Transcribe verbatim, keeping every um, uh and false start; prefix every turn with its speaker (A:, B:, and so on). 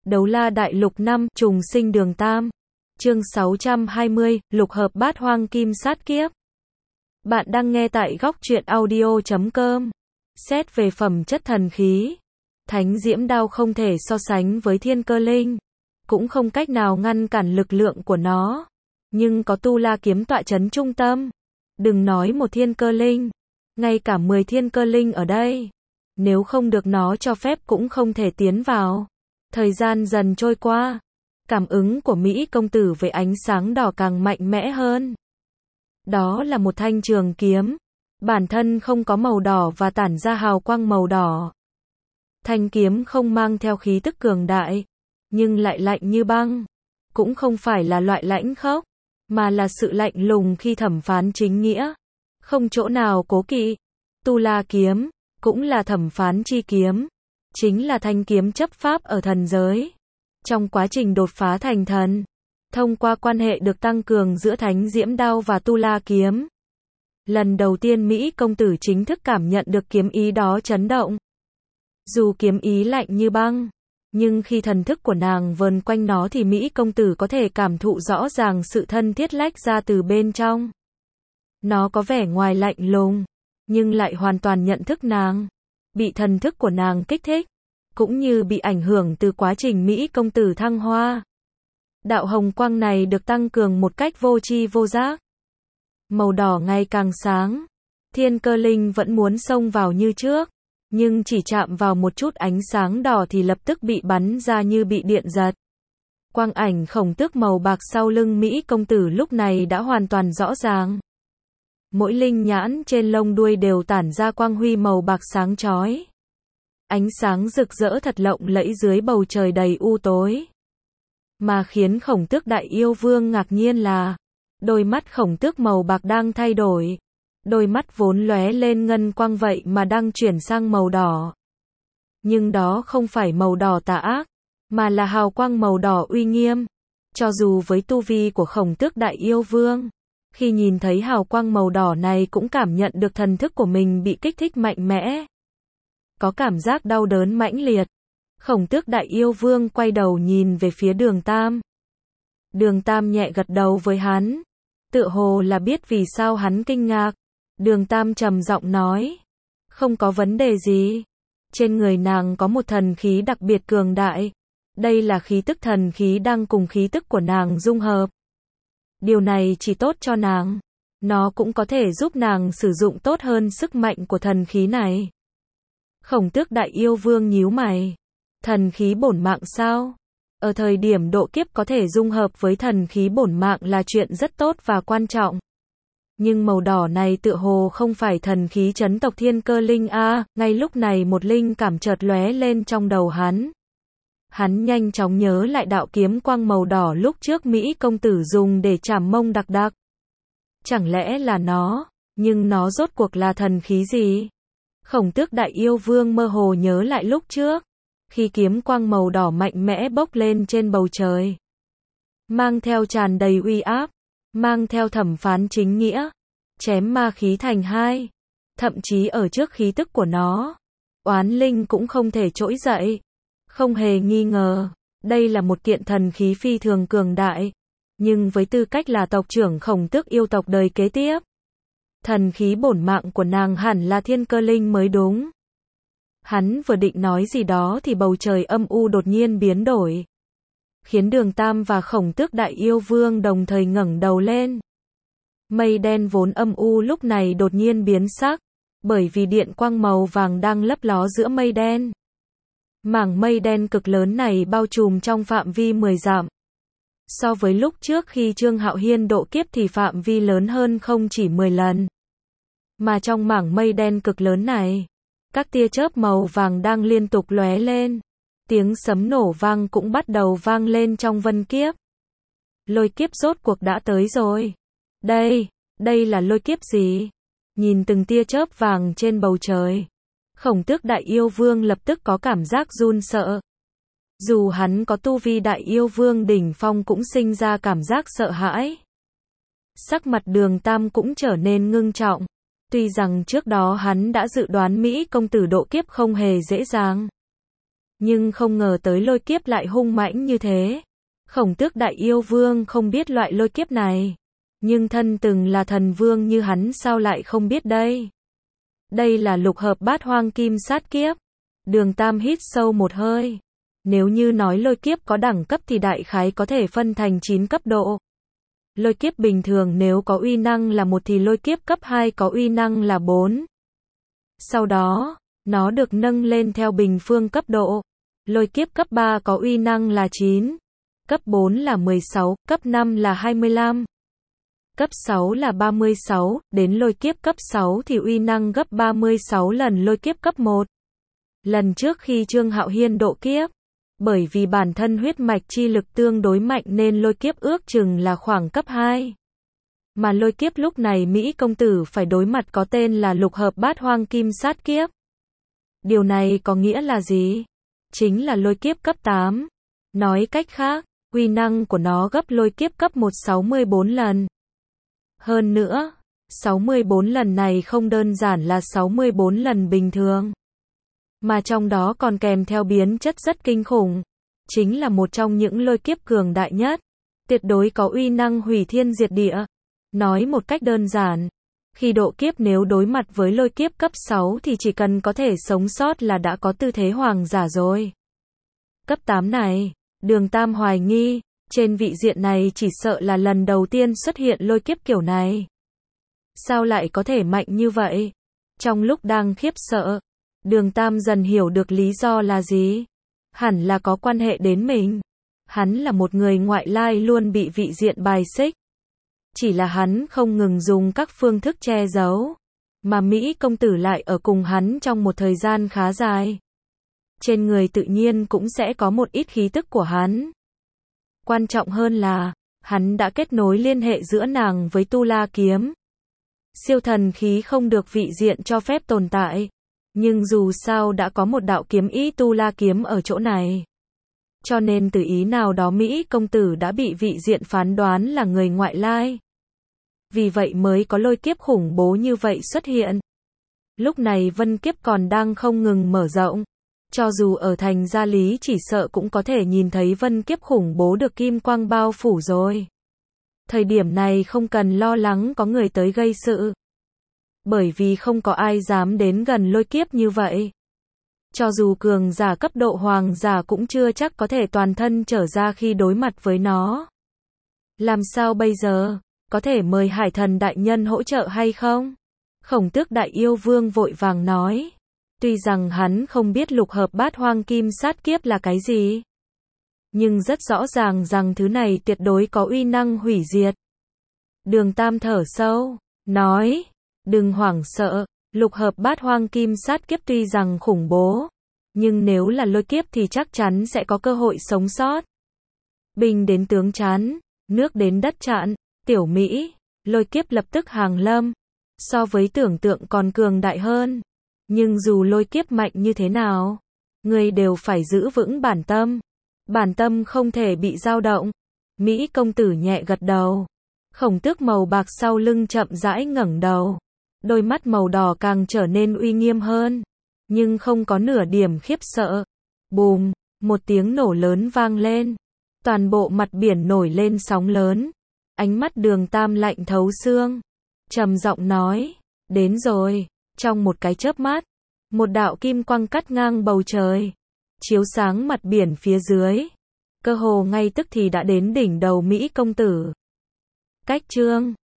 A: Đấu La Đại Lục năm, Trùng Sinh Đường Tam. Chương sáu trăm hai mươi, Lục hợp bát hoang kim sát kiếp. Bạn đang nghe tại góc truyện audio chấm com. Xét về phẩm chất thần khí, Thánh Diễm Đao không thể so sánh với Thiên Cơ Linh, cũng không cách nào ngăn cản lực lượng của nó. Nhưng có Tu La kiếm tọa chấn trung tâm, đừng nói một Thiên Cơ Linh, ngay cả mười Thiên Cơ Linh ở đây, nếu không được nó cho phép cũng không thể tiến vào. Thời gian dần trôi qua, cảm ứng của Mỹ công tử với ánh sáng đỏ càng mạnh mẽ hơn. Đó là một thanh trường kiếm, bản thân không có màu đỏ và tản ra hào quang màu đỏ. Thanh kiếm không mang theo khí tức cường đại, nhưng lại lạnh như băng. Cũng không phải là loại lãnh khốc, mà là sự lạnh lùng khi thẩm phán chính nghĩa. Không chỗ nào cố kỵ. Tu La kiếm, cũng là thẩm phán chi kiếm. Chính là thanh kiếm chấp pháp ở thần giới. Trong quá trình đột phá thành thần, thông qua quan hệ được tăng cường giữa Thánh Diễm Đao và Tu La kiếm, lần đầu tiên Mỹ công tử chính thức cảm nhận được kiếm ý đó chấn động. Dù kiếm ý lạnh như băng, nhưng khi thần thức của nàng vờn quanh nó thì Mỹ công tử có thể cảm thụ rõ ràng sự thân thiết lách ra từ bên trong. Nó có vẻ ngoài lạnh lùng, nhưng lại hoàn toàn nhận thức nàng, bị thần thức của nàng kích thích, cũng như bị ảnh hưởng từ quá trình Mỹ công tử thăng hoa. Đạo hồng quang này được tăng cường một cách vô tri vô giác. Màu đỏ ngày càng sáng. Thiên Cơ Linh vẫn muốn xông vào như trước, nhưng chỉ chạm vào một chút ánh sáng đỏ thì lập tức bị bắn ra như bị điện giật. Quang ảnh khổng tước màu bạc sau lưng Mỹ công tử lúc này đã hoàn toàn rõ ràng. Mỗi linh nhãn trên lông đuôi đều tản ra quang huy màu bạc sáng chói. Ánh sáng rực rỡ thật lộng lẫy dưới bầu trời đầy u tối. Mà khiến khổng tước đại yêu vương ngạc nhiên là, đôi mắt khổng tước màu bạc đang thay đổi. Đôi mắt vốn lóe lên ngân quang vậy mà đang chuyển sang màu đỏ. Nhưng đó không phải màu đỏ tà ác, mà là hào quang màu đỏ uy nghiêm. Cho dù với tu vi của khổng tước đại yêu vương, khi nhìn thấy hào quang màu đỏ này cũng cảm nhận được thần thức của mình bị kích thích mạnh mẽ. Có cảm giác đau đớn mãnh liệt. Khổng tước đại yêu vương quay đầu nhìn về phía Đường Tam. Đường Tam nhẹ gật đầu với hắn, tựa hồ là biết vì sao hắn kinh ngạc. Đường Tam trầm giọng nói, không có vấn đề gì. Trên người nàng có một thần khí đặc biệt cường đại. Đây là khí tức thần khí đang cùng khí tức của nàng dung hợp. Điều này chỉ tốt cho nàng. Nó cũng có thể giúp nàng sử dụng tốt hơn sức mạnh của thần khí này. Khổng tước đại yêu vương nhíu mày. Thần khí bổn mạng sao? Ở thời điểm độ kiếp có thể dung hợp với thần khí bổn mạng là chuyện rất tốt và quan trọng. Nhưng màu đỏ này tựa hồ không phải thần khí chấn tộc Thiên Cơ Linh a. À, ngay lúc này một linh cảm chợt lóe lên trong đầu hắn. Hắn nhanh chóng nhớ lại đạo kiếm quang màu đỏ lúc trước Mỹ công tử dùng để chảm mông đặc đặc. Chẳng lẽ là nó, nhưng nó rốt cuộc là thần khí gì? Khổng tước đại yêu vương mơ hồ nhớ lại lúc trước, khi kiếm quang màu đỏ mạnh mẽ bốc lên trên bầu trời, mang theo tràn đầy uy áp, mang theo thẩm phán chính nghĩa, chém ma khí thành hai, thậm chí ở trước khí tức của nó, oán linh cũng không thể trỗi dậy. Không hề nghi ngờ, đây là một kiện thần khí phi thường cường đại, nhưng với tư cách là tộc trưởng khổng tước yêu tộc đời kế tiếp, thần khí bổn mạng của nàng hẳn là Thiên Cơ Linh mới đúng. Hắn vừa định nói gì đó thì bầu trời âm u đột nhiên biến đổi, khiến Đường Tam và khổng tước đại yêu vương đồng thời ngẩng đầu lên. Mây đen vốn âm u lúc này đột nhiên biến sắc, bởi vì điện quang màu vàng đang lấp ló giữa mây đen. Mảng mây đen cực lớn này bao trùm trong phạm vi mười dặm. So với lúc trước khi Trương Hạo Hiên độ kiếp thì phạm vi lớn hơn không chỉ mười lần. Mà trong mảng mây đen cực lớn này, các tia chớp màu vàng đang liên tục lóe lên. Tiếng sấm nổ vang cũng bắt đầu vang lên trong vân kiếp. Lôi kiếp rốt cuộc đã tới rồi. Đây, đây là lôi kiếp gì? Nhìn từng tia chớp vàng trên bầu trời, khổng tước đại yêu vương lập tức có cảm giác run sợ. Dù hắn có tu vi đại yêu vương đỉnh phong cũng sinh ra cảm giác sợ hãi. Sắc mặt Đường Tam cũng trở nên ngưng trọng. Tuy rằng trước đó hắn đã dự đoán Mỹ công tử độ kiếp không hề dễ dàng, Nhưng không ngờ tới lôi kiếp lại hung mãnh như thế. Khổng Tước Đại Yêu Vương không biết loại lôi kiếp này. Nhưng thân từng là thần vương như hắn sao lại không biết đây. Đây là lục hợp bát hoang kim sát kiếp. Đường Tam hít sâu một hơi. Nếu như nói lôi kiếp có đẳng cấp thì đại khái có thể phân thành chín cấp độ. Lôi kiếp bình thường nếu có uy năng là một thì lôi kiếp cấp hai có uy năng là bốn. Sau đó, nó được nâng lên theo bình phương cấp độ. Lôi kiếp cấp ba có uy năng là chín. Cấp bốn là mười sáu, cấp năm là hai mươi lăm. Cấp sáu là ba mươi sáu, đến lôi kiếp cấp sáu thì uy năng gấp ba mươi sáu lần lôi kiếp cấp một. Lần trước khi Trương Hạo Hiên độ kiếp, bởi vì bản thân huyết mạch chi lực tương đối mạnh nên lôi kiếp ước chừng là khoảng cấp hai. Mà lôi kiếp lúc này Mỹ công tử phải đối mặt có tên là lục hợp bát hoang kim sát kiếp. Điều này có nghĩa là gì? Chính là lôi kiếp cấp tám. Nói cách khác, uy năng của nó gấp lôi kiếp cấp một sáu mươi bốn lần. Hơn nữa, sáu mươi bốn lần này không đơn giản là sáu mươi bốn lần bình thường. Mà trong đó còn kèm theo biến chất rất kinh khủng. Chính là một trong những lôi kiếp cường đại nhất. Tuyệt đối có uy năng hủy thiên diệt địa. Nói một cách đơn giản, khi độ kiếp nếu đối mặt với lôi kiếp cấp sáu thì chỉ cần có thể sống sót là đã có tư thế hoàng giả rồi. Cấp tám này, Đường Tam hoài nghi, trên vị diện này chỉ sợ là lần đầu tiên xuất hiện lôi kiếp kiểu này. Sao lại có thể mạnh như vậy? Trong lúc đang khiếp sợ, Đường Tam dần hiểu được lý do là gì. Hẳn là có quan hệ đến mình. Hắn là một người ngoại lai luôn bị vị diện bài xích. Chỉ là hắn không ngừng dùng các phương thức che giấu. Mà Mỹ công tử lại ở cùng hắn trong một thời gian khá dài. Trên người tự nhiên cũng sẽ có một ít khí tức của hắn. Quan trọng hơn là, hắn đã kết nối liên hệ giữa nàng với Tu La Kiếm. Siêu thần khí không được vị diện cho phép tồn tại. Nhưng dù sao đã có một đạo kiếm ý Tu La Kiếm ở chỗ này. Cho nên từ ý nào đó Mỹ công tử đã bị vị diện phán đoán là người ngoại lai. Vì vậy mới có lôi kiếp khủng bố như vậy xuất hiện. Lúc này vân kiếp còn đang không ngừng mở rộng. Cho dù ở thành Gia Lý chỉ sợ cũng có thể nhìn thấy vân kiếp khủng bố được kim quang bao phủ rồi. Thời điểm này không cần lo lắng có người tới gây sự. Bởi vì không có ai dám đến gần lôi kiếp như vậy. Cho dù cường giả cấp độ hoàng giả cũng chưa chắc có thể toàn thân trở ra khi đối mặt với nó. Làm sao bây giờ? Có thể mời Hải Thần đại nhân hỗ trợ hay không? Khổng Tước Đại Yêu Vương vội vàng nói. Tuy rằng hắn không biết lục hợp bát hoang kim sát kiếp là cái gì. Nhưng rất rõ ràng rằng thứ này tuyệt đối có uy năng hủy diệt. Đường Tam thở sâu, nói. Đừng hoảng sợ, lục hợp bát hoang kim sát kiếp tuy rằng khủng bố. Nhưng nếu là lôi kiếp thì chắc chắn sẽ có cơ hội sống sót. Binh đến tướng chắn, nước đến đất chặn, tiểu Mỹ, lôi kiếp lập tức hàng lâm. So với tưởng tượng còn cường đại hơn. Nhưng dù lôi kiếp mạnh như thế nào, người đều phải giữ vững bản tâm. Bản tâm không thể bị dao động. Mỹ công tử nhẹ gật đầu. Khổng Tước màu bạc sau lưng chậm rãi ngẩng đầu. Đôi mắt màu đỏ càng trở nên uy nghiêm hơn. Nhưng không có nửa điểm khiếp sợ. Bùm, một tiếng nổ lớn vang lên. Toàn bộ mặt biển nổi lên sóng lớn. Ánh mắt Đường Tam lạnh thấu xương. Trầm giọng nói, đến rồi. Trong một cái chớp mắt, một đạo kim quang cắt ngang bầu trời, chiếu sáng mặt biển phía dưới. Cơ hồ ngay tức thì đã đến đỉnh đầu Mỹ công tử. Cách chương